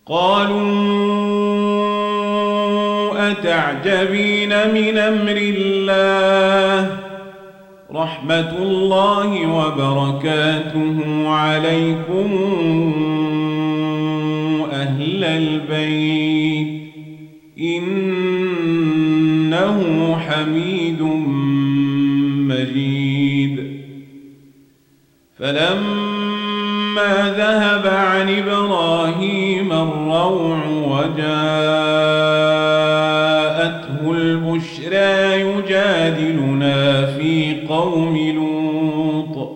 قالوا أتعجبين من أمر الله رحمة الله وبركاته عليكم أهل البيت إنه حميد مجيد. فلما ذهب عن إبراهيم الروع وجاءته البشرى يجادلنا في قوم لوط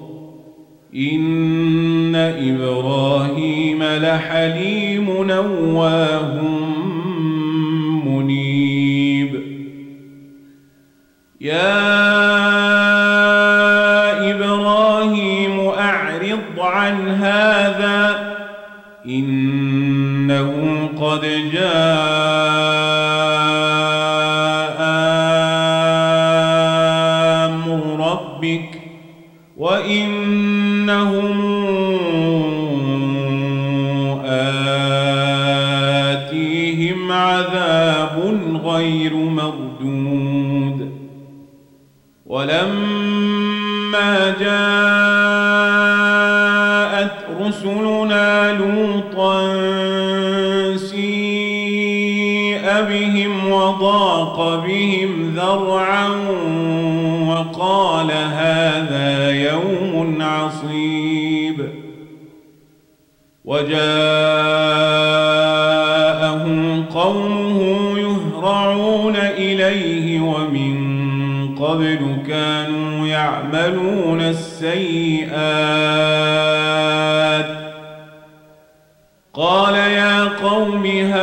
إن إبراهيم لحليم أواه منيب. يا إبراهيم أعرض عن هذا إنه قد جاء أمر ربك وإنهم آتيهم عذاب غير مردود. ولما جاءت رسلنا لوطا سيء بهم وضاق بهم ذرعا وقال هذا يوم عصيب. وجاءه قومه يهرعون إليه ومن قبل كانوا يعملون السيئات. قال يا قوم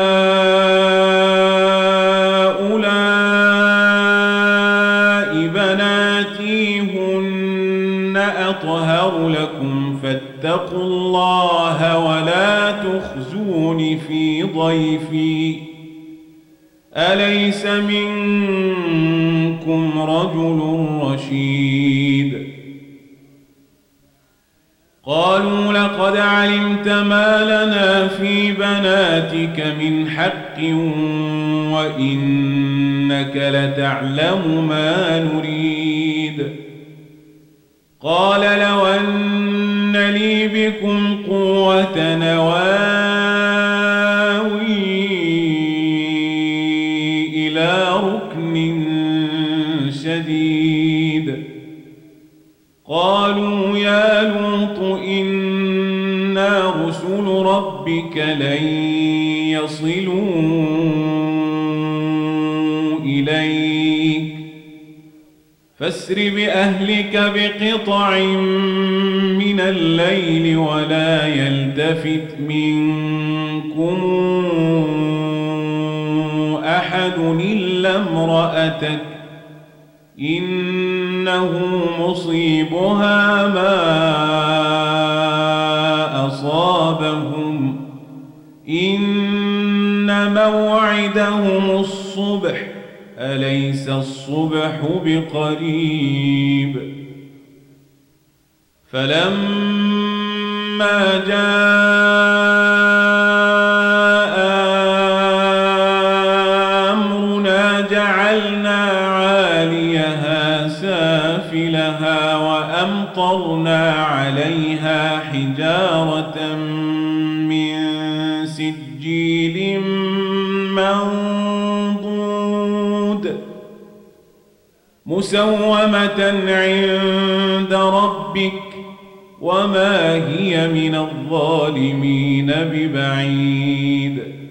هؤلاء بناتي هن أطهر لكم فاتقوا الله ولا تخزون في ضيفي أليس منكم رجل رشيد. قالوا لقد علمت ما لنا في بناتك من حق وإنك لتعلم ما نريد. قال لو أن لي بكم قوة نواوي إلى ركن شديد. قالوا يا لوط إنا رسل ربك لن يصلوا إليك فاسر بأهلك بقطع من الليل ولا يلتفت منكم أحد إلا امرأتك إنه مصيبها ما أصابهم إن موعدهم الصبح أليس الصبح بقريب. فلما جاء أمرنا جعلنا عاليها سافلها وأمطرنا عليها حجارة من سجيل منضود مسومة عند ربك وما هي من الظالمين ببعيد.